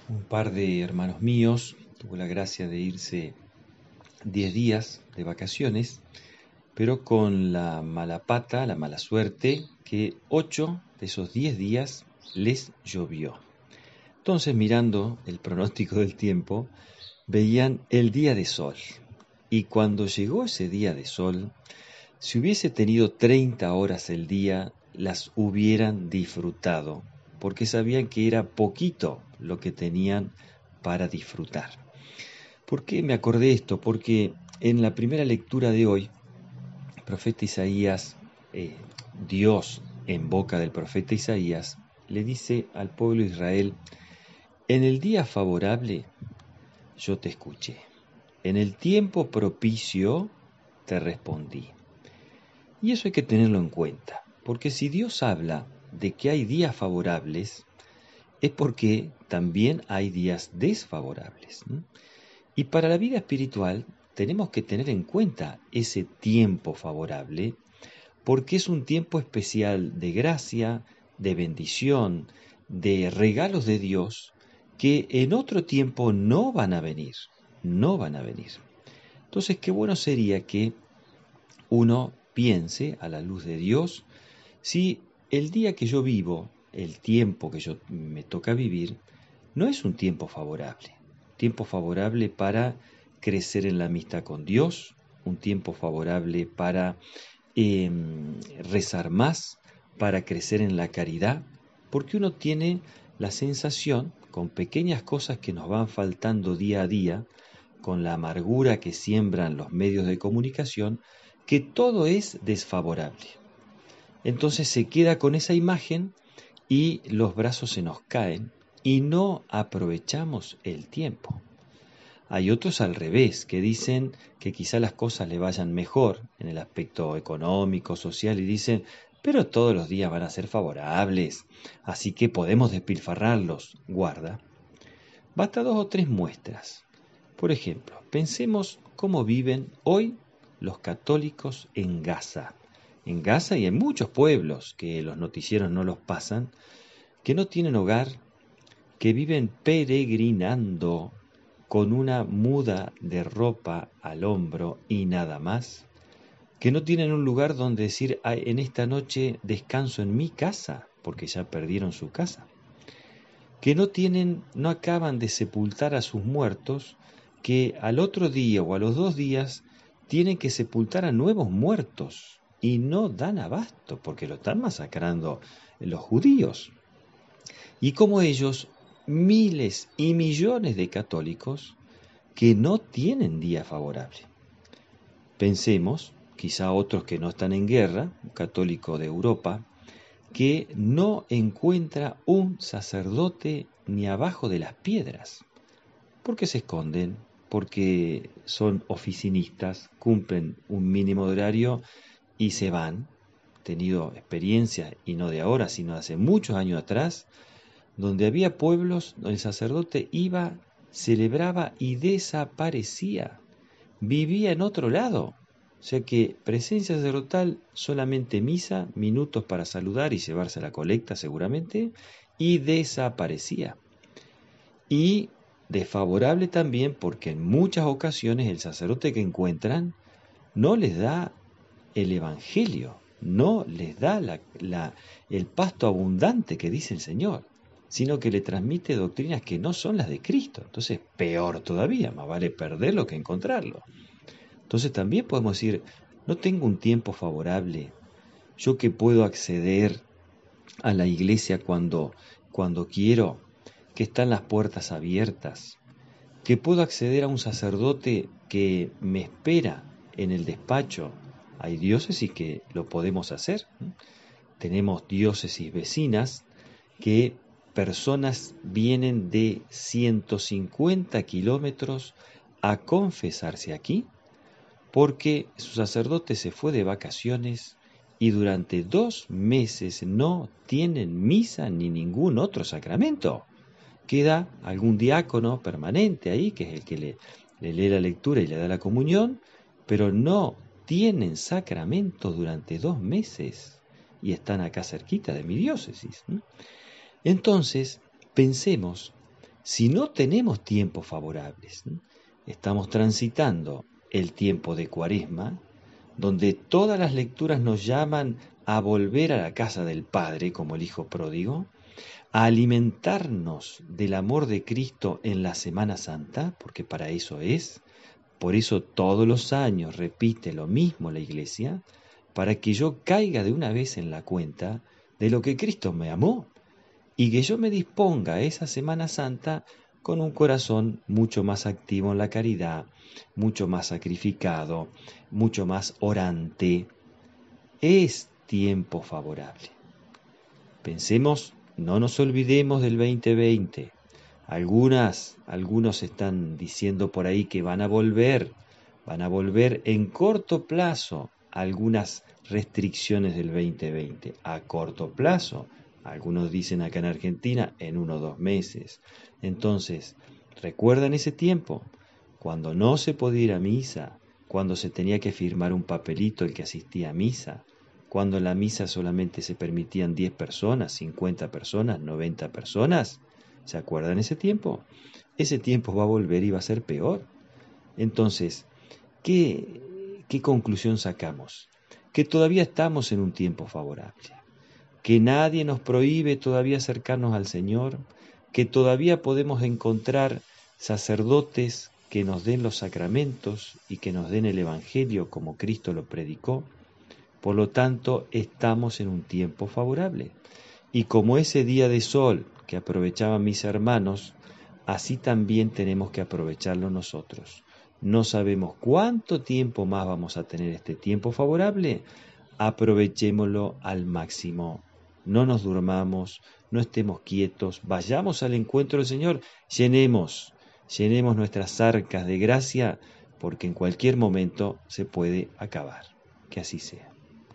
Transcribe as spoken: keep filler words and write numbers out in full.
Un par de hermanos míos tuvo la gracia de irse diez días de vacaciones, pero con la mala pata, la mala suerte, que ocho de esos diez días les llovió. Entonces, mirando el pronóstico del tiempo, veían el día de sol. Y cuando llegó ese día de sol, si hubiese tenido treinta horas el día, las hubieran disfrutado, porque sabían que era poquito lo que tenían para disfrutar. ¿Por qué me acordé esto? Porque en la primera lectura de hoy, el profeta Isaías, eh, Dios en boca del profeta Isaías, le dice al pueblo de Israel: en el día favorable yo te escuché, en el tiempo propicio te respondí. Y eso hay que tenerlo en cuenta, porque si Dios habla de que hay días favorables, es porque también hay días desfavorables, ¿no? Y para la vida espiritual tenemos que tener en cuenta ese tiempo favorable, porque es un tiempo especial de gracia, de bendición, de regalos de Dios, que en otro tiempo no van a venir, no van a venir. Entonces, qué bueno sería que uno piense a la luz de Dios si el día que yo vivo, el tiempo que yo me toca vivir, no es un tiempo favorable. Tiempo favorable para crecer en la amistad con Dios, un tiempo favorable para eh, rezar más, para crecer en la caridad, porque uno tiene la sensación, con pequeñas cosas que nos van faltando día a día, con la amargura que siembran los medios de comunicación, que todo es desfavorable. Entonces se queda con esa imagen y los brazos se nos caen y no aprovechamos el tiempo. Hay otros al revés, que dicen que quizá las cosas le vayan mejor en el aspecto económico, social, y dicen, pero todos los días van a ser favorables, así que podemos despilfarrarlos. Guarda. Basta dos o tres muestras. Por ejemplo, pensemos cómo viven hoy los católicos en Gaza. En Gaza y en muchos pueblos que los noticieros no los pasan, que no tienen hogar, que viven peregrinando con una muda de ropa al hombro y nada más, que no tienen un lugar donde decir: "Ay, en esta noche descanso en mi casa", porque ya perdieron su casa, que no tienen, no acaban de sepultar a sus muertos, que al otro día o a los dos días tienen que sepultar a nuevos muertos y no dan abasto porque lo están masacrando los judíos. Y como ellos, miles y millones de católicos que no tienen día favorable. Pensemos, quizá otros que no están en guerra, un católico de Europa, que no encuentra un sacerdote ni abajo de las piedras. ¿Por qué se esconden? Porque son oficinistas, cumplen un mínimo de horario y se van. He tenido experiencias, y no de ahora, sino de hace muchos años atrás, donde había pueblos donde el sacerdote iba, celebraba y desaparecía. Vivía en otro lado. O sea que presencia sacerdotal, solamente misa, minutos para saludar y llevarse la colecta seguramente, y desaparecía. Y desfavorable también porque en muchas ocasiones el sacerdote que encuentran no les da el evangelio, no les da la, la, el pasto abundante que dice el Señor, sino que le transmite doctrinas que no son las de Cristo. Entonces, peor todavía, más vale perderlo que encontrarlo. Entonces también podemos decir, no tengo un tiempo favorable, yo que puedo acceder a la iglesia cuando, cuando quiero, que están las puertas abiertas, que puedo acceder a un sacerdote que me espera en el despacho. Hay diócesis que lo podemos hacer. Tenemos diócesis vecinas que personas vienen de ciento cincuenta kilómetros a confesarse aquí porque su sacerdote se fue de vacaciones y durante dos meses no tienen misa ni ningún otro sacramento. Queda algún diácono permanente ahí, que es el que le, le lee la lectura y le da la comunión, pero no tienen sacramento durante dos meses y están acá cerquita de mi diócesis. Entonces, pensemos, si no tenemos tiempos favorables. Estamos transitando el tiempo de Cuaresma, donde todas las lecturas nos llaman a volver a la casa del Padre, como el Hijo pródigo, a alimentarnos del amor de Cristo en la Semana Santa, porque para eso es. Por eso todos los años repite lo mismo la Iglesia, para que yo caiga de una vez en la cuenta de lo que Cristo me amó y que yo me disponga a esa Semana Santa con un corazón mucho más activo en la caridad, mucho más sacrificado, mucho más orante. Es tiempo favorable. Pensemos, no nos olvidemos del veinte veinte. Algunas, algunos están diciendo por ahí que van a volver, van a volver en corto plazo algunas restricciones del veinte veinte. A corto plazo, algunos dicen acá en Argentina, en uno o dos meses. Entonces, ¿recuerdan ese tiempo? Cuando no se podía ir a misa, cuando se tenía que firmar un papelito el que asistía a misa, cuando en la misa solamente se permitían diez personas, cincuenta personas, noventa personas. ¿Se acuerdan ese tiempo? Ese tiempo va a volver y va a ser peor. Entonces, ¿qué, qué conclusión sacamos? Que todavía estamos en un tiempo favorable, que nadie nos prohíbe todavía acercarnos al Señor, que todavía podemos encontrar sacerdotes que nos den los sacramentos y que nos den el Evangelio como Cristo lo predicó. Por lo tanto, estamos en un tiempo favorable. Y como ese día de sol que aprovechaban mis hermanos, así también tenemos que aprovecharlo nosotros. No sabemos cuánto tiempo más vamos a tener este tiempo favorable. Aprovechémoslo al máximo. No nos durmamos, no estemos quietos, vayamos al encuentro del Señor, llenemos, llenemos nuestras arcas de gracia, porque en cualquier momento se puede acabar. Que así sea.